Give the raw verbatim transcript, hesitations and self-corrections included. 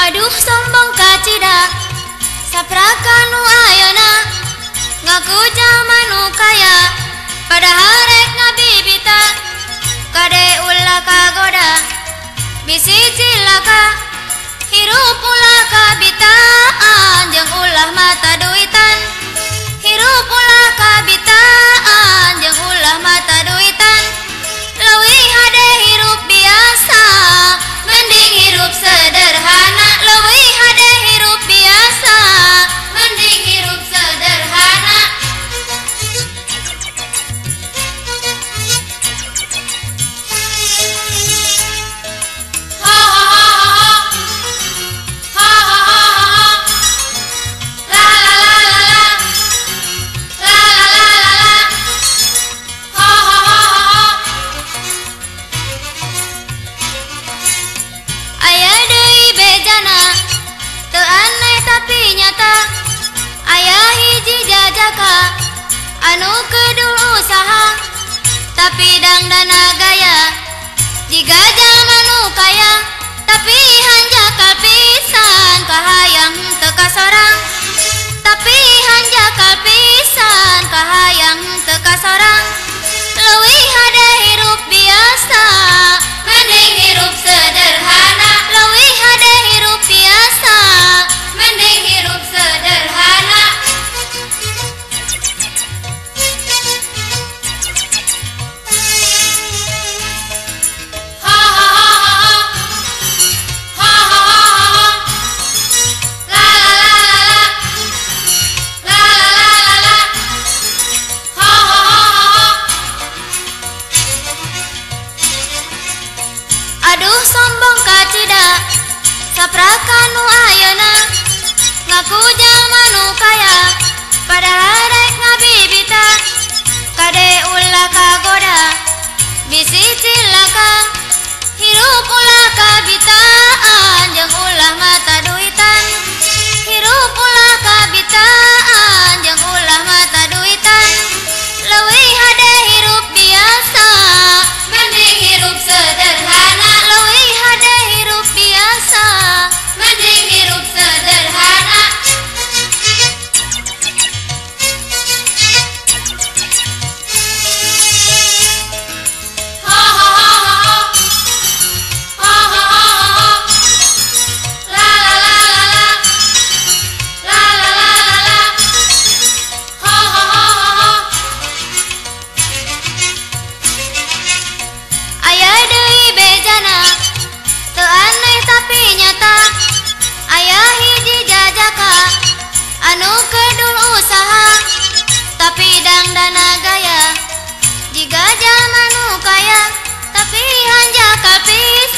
Aduh sombong kacida saprakanu ayana ngaku jamanu kaya padahal rek ngabibita kade ulah kagoda bisi cilaka hirup ulah kabitaan jeung ulah mata duitan hirup ulah kabitaan jeung ulah mata duitan leuwih hade hirup biasa mending hirup sederhana leuwih hade hirup biasa mending hirup sederhana. Anu kedul usaha tapi dangdana gaya jika jamanu kaya tapi hanjakal pisan kahayang teka sorang tapi hanjakal pisan kahayang teka sorang leuwih hade hirup biasa mending hirup sederhana leuwih hade hirup biasa mending hirup sederhana. Aduh sombong kacida saprakanu ayana ngaku jamanu kaya padahal rek ngabibita kade ulah kagoda bisi cilaka hirup ulah kabitaan jeung ulah mata duitan hirup ulah kabitaan jeung ulah mata duitan leuwih hade hirup biasa mending hirup sederhana leuwih hade hirup biasa mending hirup sederhana. Anu kedul usaha tapi dangdana gaya jika jamanu kaya tapi hanjakal pisan